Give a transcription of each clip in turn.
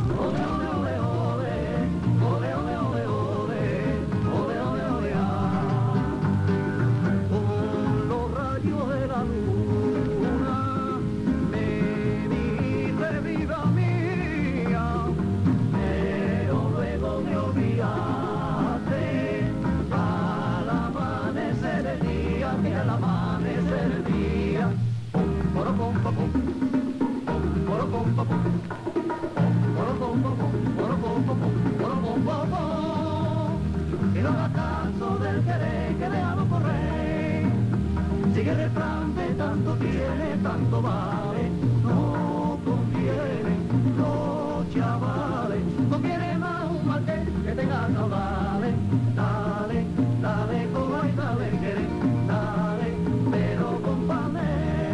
Y no haga caso del querer que déjalo correr. Sigue el refrán de tanto tiene, tanto vale. No conviene los chavales. Conviene más un marqués que tenga caudales. Dale, dale, coba y dale, querer. Dale, pero compadre.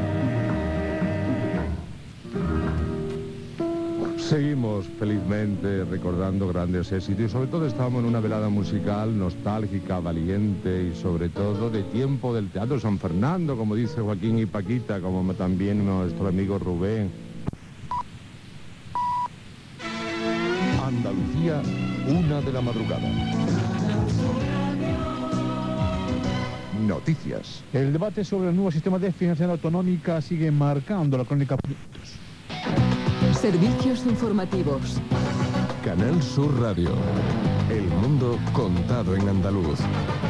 Seguimos felizmente recordando grandes éxitos y sobre todo estamos en una velada musical nostálgica, valiente y sobre todo de tiempo del Teatro San Fernando, como dice Joaquín y Paquita, como también nuestro amigo Rubén. Andalucía, 1 de la madrugada. Noticias. El debate sobre el nuevo sistema de financiación autonómica sigue marcando la crónica. Servicios informativos. Canal Sur Radio. El mundo contado en andaluz.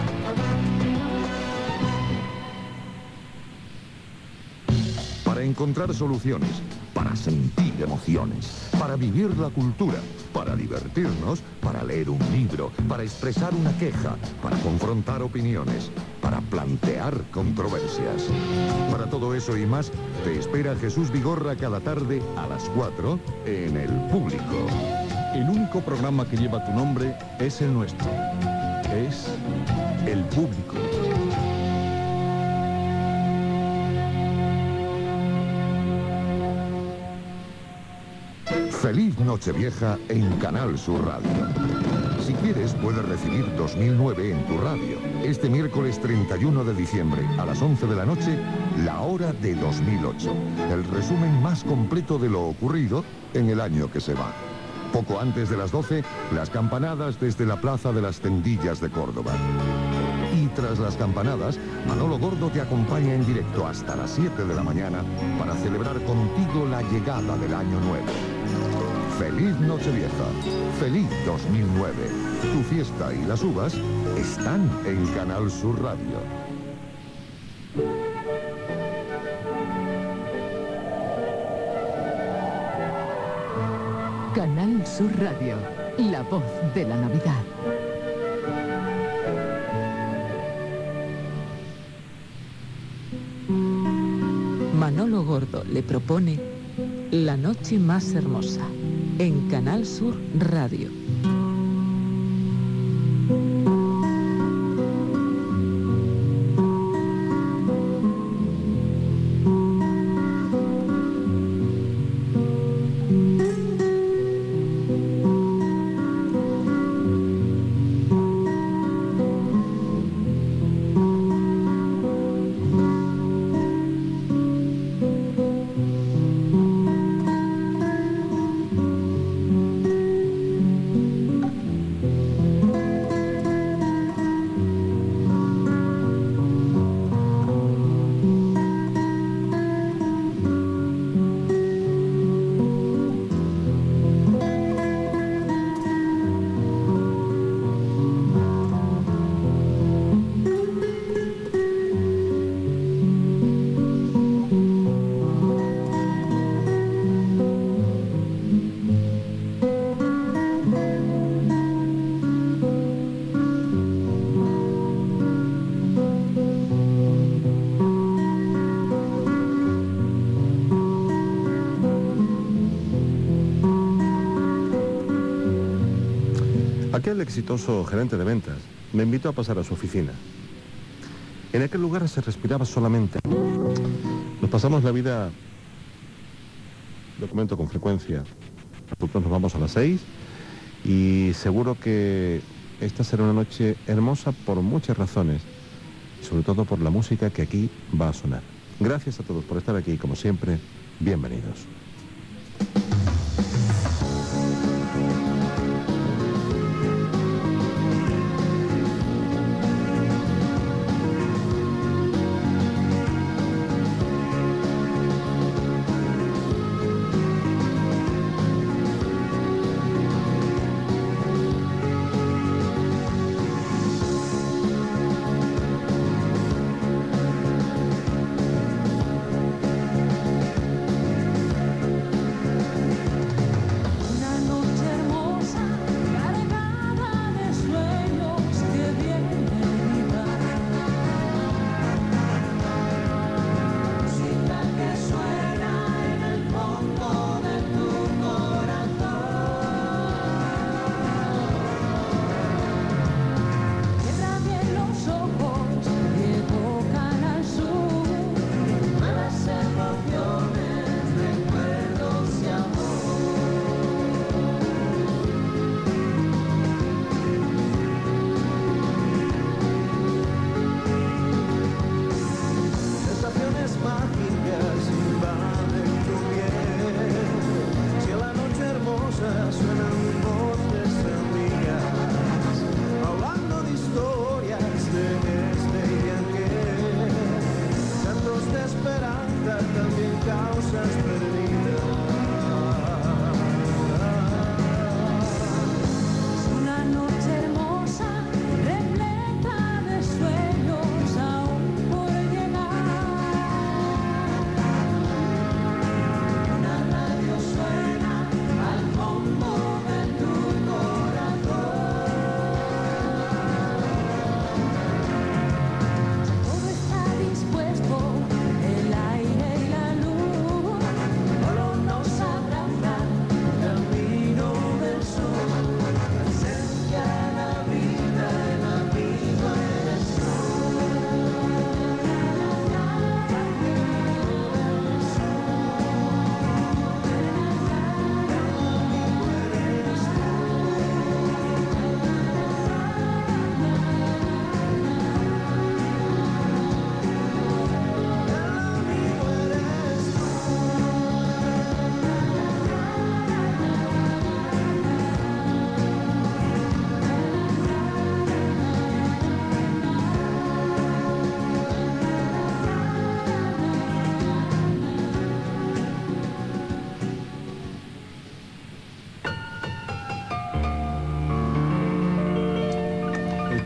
Para encontrar soluciones, para sentir emociones, para vivir la cultura, para divertirnos, para leer un libro, para expresar una queja, para confrontar opiniones, para plantear controversias. Para todo eso y más, te espera Jesús Vigorra cada tarde a las 4 en El Público. El único programa que lleva tu nombre es el nuestro. Es El Público. Feliz Nochevieja en Canal Sur Radio. Si quieres, puedes recibir 2009 en tu radio. Este miércoles 31 de diciembre, a las 11 de la noche, La Hora de 2008. El resumen más completo de lo ocurrido en el año que se va. Poco antes de las 12, las campanadas desde la Plaza de las Tendillas de Córdoba. Y tras las campanadas, Manolo Gordo te acompaña en directo hasta las 7 de la mañana para celebrar contigo la llegada del año nuevo. ¡Feliz Nochevieja! ¡Feliz 2009! Tu fiesta y las uvas están en Canal Sur Radio. Canal Sur Radio, la voz de la Navidad. Manolo Gordo le propone La noche más hermosa en Canal Sur Radio. Aquel exitoso gerente de ventas me invitó a pasar a su oficina. En aquel lugar se respiraba solamente. Nos pasamos la vida, lo comento con frecuencia, nosotros nos vamos a las 6 y seguro que esta será una noche hermosa por muchas razones, sobre todo por la música que aquí va a sonar. Gracias a todos por estar aquí, como siempre, bienvenidos.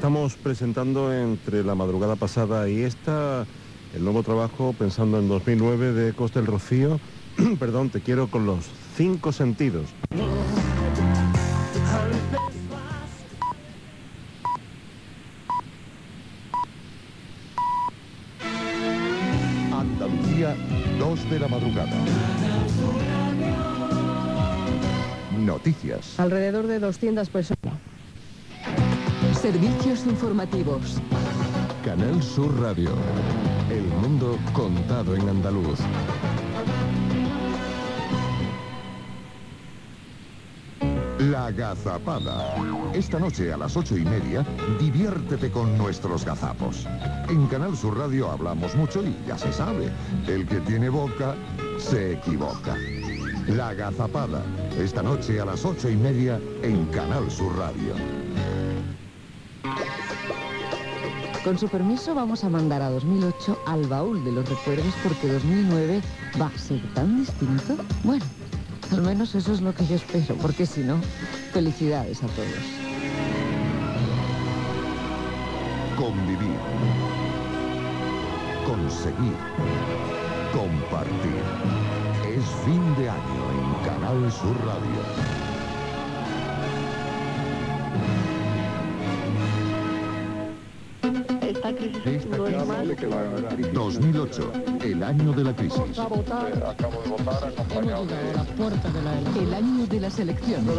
Estamos presentando entre la madrugada pasada y esta el nuevo trabajo, pensando en 2009, de Costa del Rocío, perdón, Te quiero con los 5 sentidos. Andalucía, 2 de la madrugada. Noticias. Alrededor de 200 personas. Servicios informativos. Canal Sur Radio. El mundo contado en andaluz. La Gazapada. Esta noche a las 8:30, diviértete con nuestros gazapos. En Canal Sur Radio hablamos mucho y ya se sabe, el que tiene boca se equivoca. La Gazapada. Esta noche a las 8:30 en Canal Sur Radio. Con su permiso vamos a mandar a 2008 al baúl de los recuerdos porque 2009 va a ser tan distinto. Bueno, al menos eso es lo que yo espero, porque si no, felicidades a todos. Convivir. Conseguir. Compartir. Es fin de año en Canal Sur Radio. 2008, el año de la crisis. El año de las elecciones.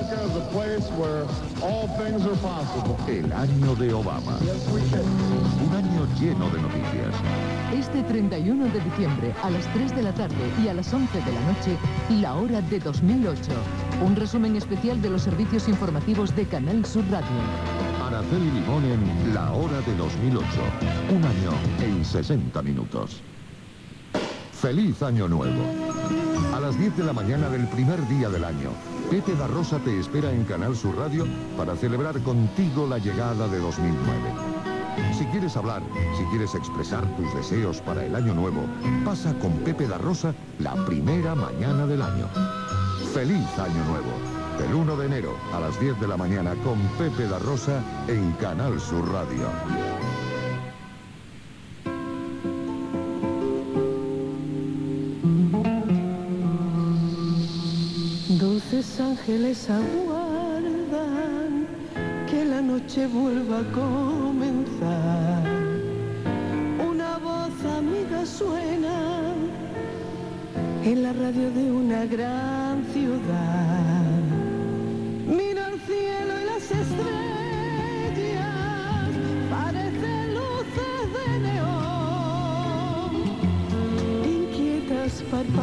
El año de Obama. Un año lleno de noticias. Este 31 de diciembre, a las 3 de la tarde y a las 11 de la noche, la hora de 2008. Un resumen especial de los servicios informativos de Canal Sur Radio. Araceli Limón en La Hora de 2008. Un año en 60 minutos. ¡Feliz Año Nuevo! A las 10 de la mañana del primer día del año, Pepe da Rosa te espera en Canal Sur Radio para celebrar contigo la llegada de 2009. Si quieres hablar, si quieres expresar tus deseos para el año nuevo, pasa con Pepe da Rosa la primera mañana del año. ¡Feliz Año Nuevo! El 1 de enero a las 10 de la mañana con Pepe da Rosa en Canal Sur Radio. Dulces ángeles aguardan que la noche vuelva a comenzar. Una voz amiga suena en la radio de una gran ciudad. Mira el cielo y las estrellas, parecen luces de neón. Inquietas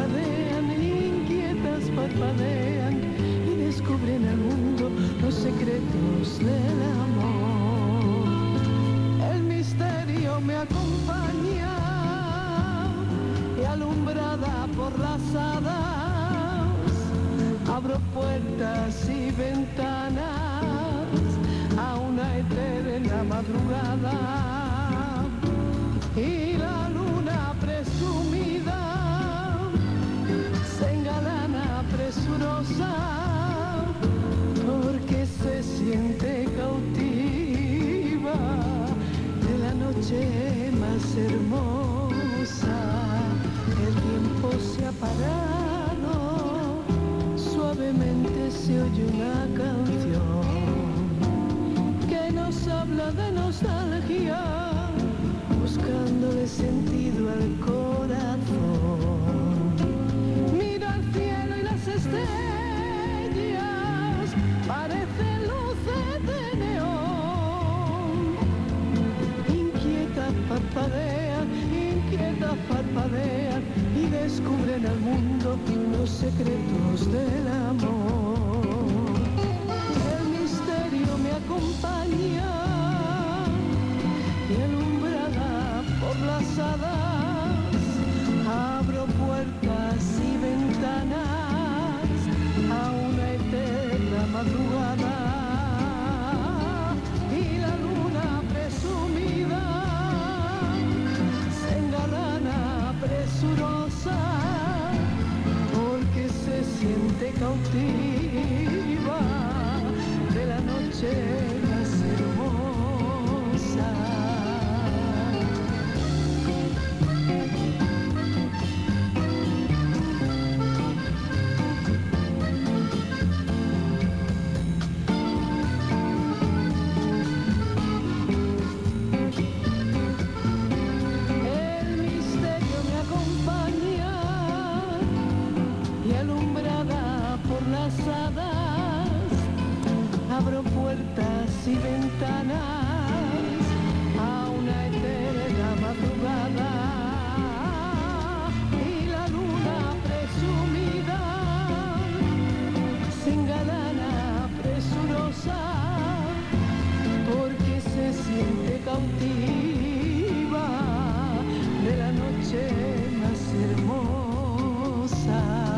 parpadean y descubren al mundo los secretos del amor. El misterio me acompaña y alumbrada por las hadas, abro puertas y ventanas a una eterna madrugada. Y la luna presumida se engalana presurosa porque se siente cautiva de la noche más hermosa. El tiempo se ha parado, suavemente se oye una canción que nos habla de nostalgia, buscándole sentido al corazón. Mira el cielo y las estrellas, parecen luces de neón. Inquietas parpadean y descubren al mundo los secretos del amor. El misterio me acompaña y alumbrada por las hadas, abro puertas y ventanas a una eterna madrugada. Y la luna presumida se engalana presurosa porque se siente cautiva madrugadas abro puertas y ventanas a una eterna madrugada, y la luna presumida se engalana presurosa porque se siente cautiva de la noche más hermosa.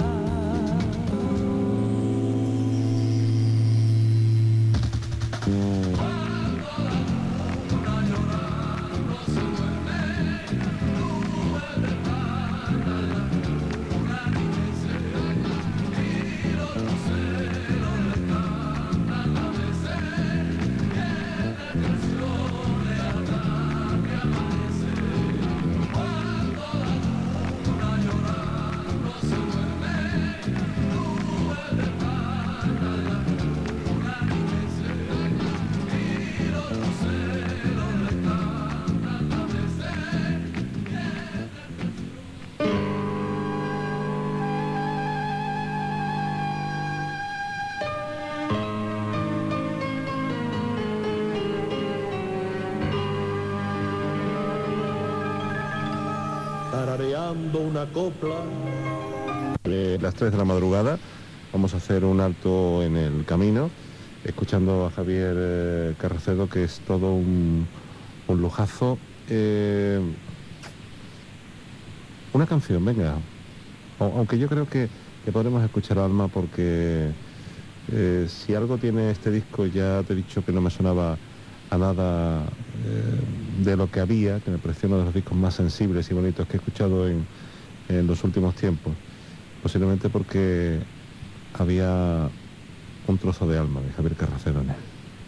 Tarareando una copla. Las 3 de la madrugada vamos a hacer un alto en el camino, escuchando a Javier Carracedo, que es todo un lujazo. Una canción, venga, aunque yo creo que podremos escuchar Alma, porque si algo tiene este disco, ya te he dicho que no me sonaba a nada de lo que había, que me pareció uno de los discos más sensibles y bonitos que he escuchado en los últimos tiempos, posiblemente porque había un trozo de alma de Javier Carracedo en él.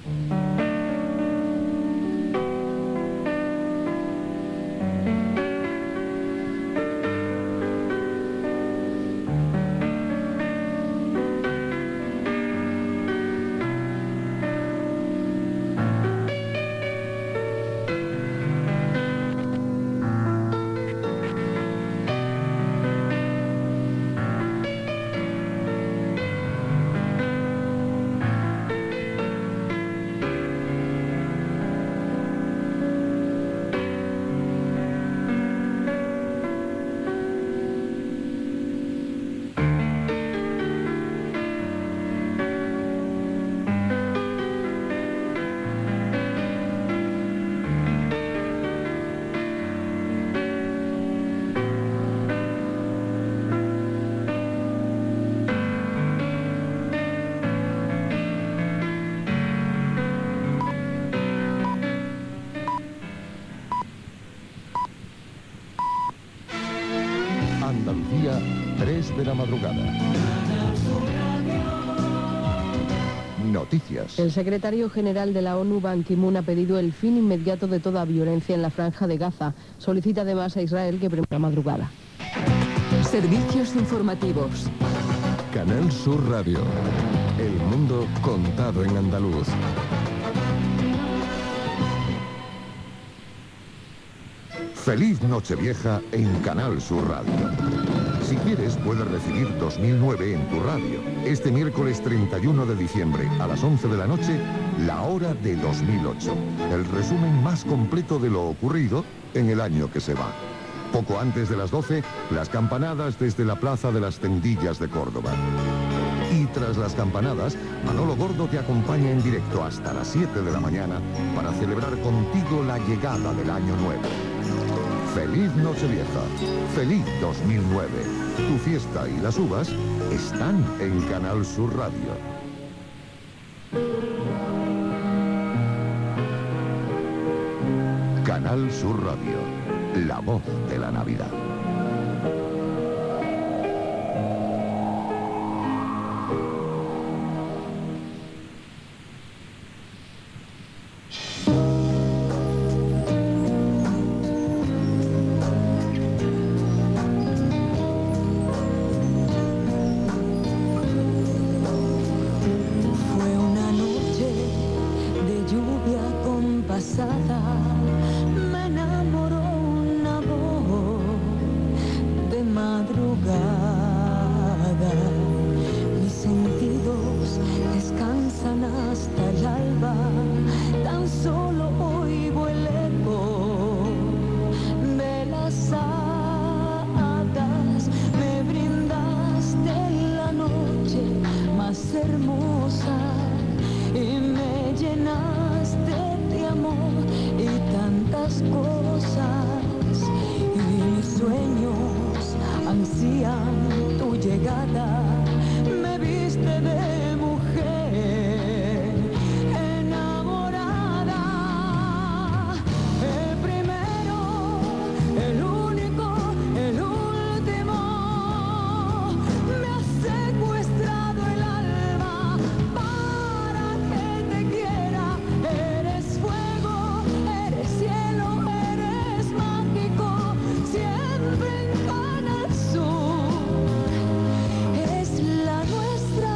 Andalucía, 3 de la madrugada. Noticias. El secretario general de la ONU, Ban Ki-moon, ha pedido el fin inmediato de toda violencia en la franja de Gaza. Solicita además a Israel que prepare la madrugada. Servicios informativos. Canal Sur Radio. El mundo contado en andaluz. Feliz Nochevieja en Canal Sur Radio. Si quieres, puedes recibir 2009 en tu radio. Este miércoles 31 de diciembre, a las 11 de la noche, la hora de 2008. El resumen más completo de lo ocurrido en el año que se va. Poco antes de las 12, las campanadas desde la Plaza de las Tendillas de Córdoba. Y tras las campanadas, Manolo Gordo te acompaña en directo hasta las 7 de la mañana para celebrar contigo la llegada del año nuevo. ¡Feliz Nochevieja! ¡Feliz 2009! Tu fiesta y las uvas están en Canal Sur Radio. Canal Sur Radio, la voz de la Navidad. Me enamoró una voz hermosa y me llenaste de amor y tantas cosas y mis sueños ansían tu llegada. Me viste de mujer enamorada, el primero, el único, el último. Me has secuestrado el alma para que te quiera. Eres fuego, eres cielo, eres mágico, siempre en Canal Sur. Es la nuestra.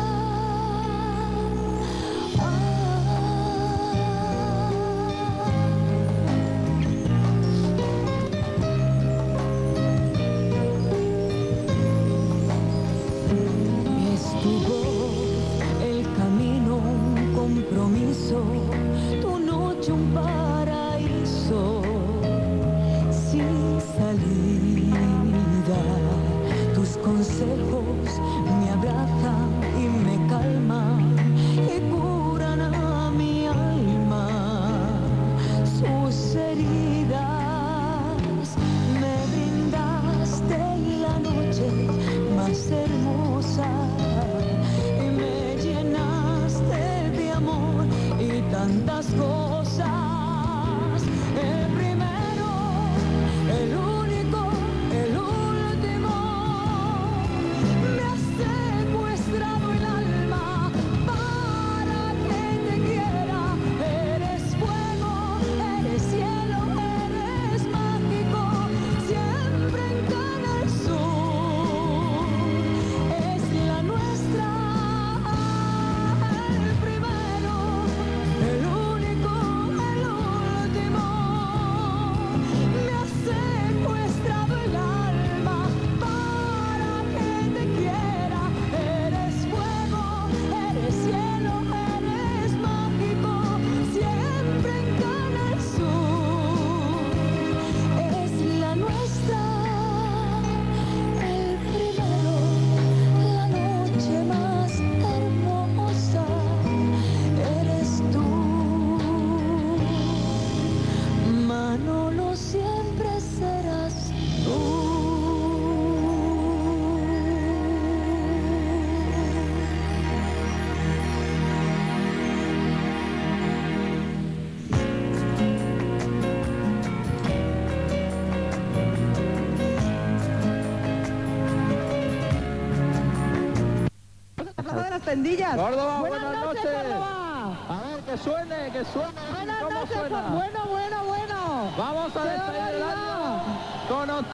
Es tu voz, el camino, un compromiso, tu noche un paraíso sin salida. Tus consejos me abrazan y me calman y curan a mi alma sus heridas. Me brindaste la noche más hermosa y me llenaste de amor y tantas cosas. El primero, el único, el último. Me has secuestrado el alma para que te quiera. Eres fuego, eres cielo, eres mágico, siempre en Canal Sur. Es la nuestra, el primero, el único, el último. Me has secuestrado el alma para que te quiera. Eres fuego, eres cielo, eres mágico, siempre en Canal Sur. Es la nuestra, el primero, la noche más hermosa, eres tú. Manolo, siempre serás tú. de las tendillas. Córdoba, buenas noches, Córdoba. A ver, que suene, que suene. Buenas ¿Cómo noches, suena? bueno. Vamos a despedir el año con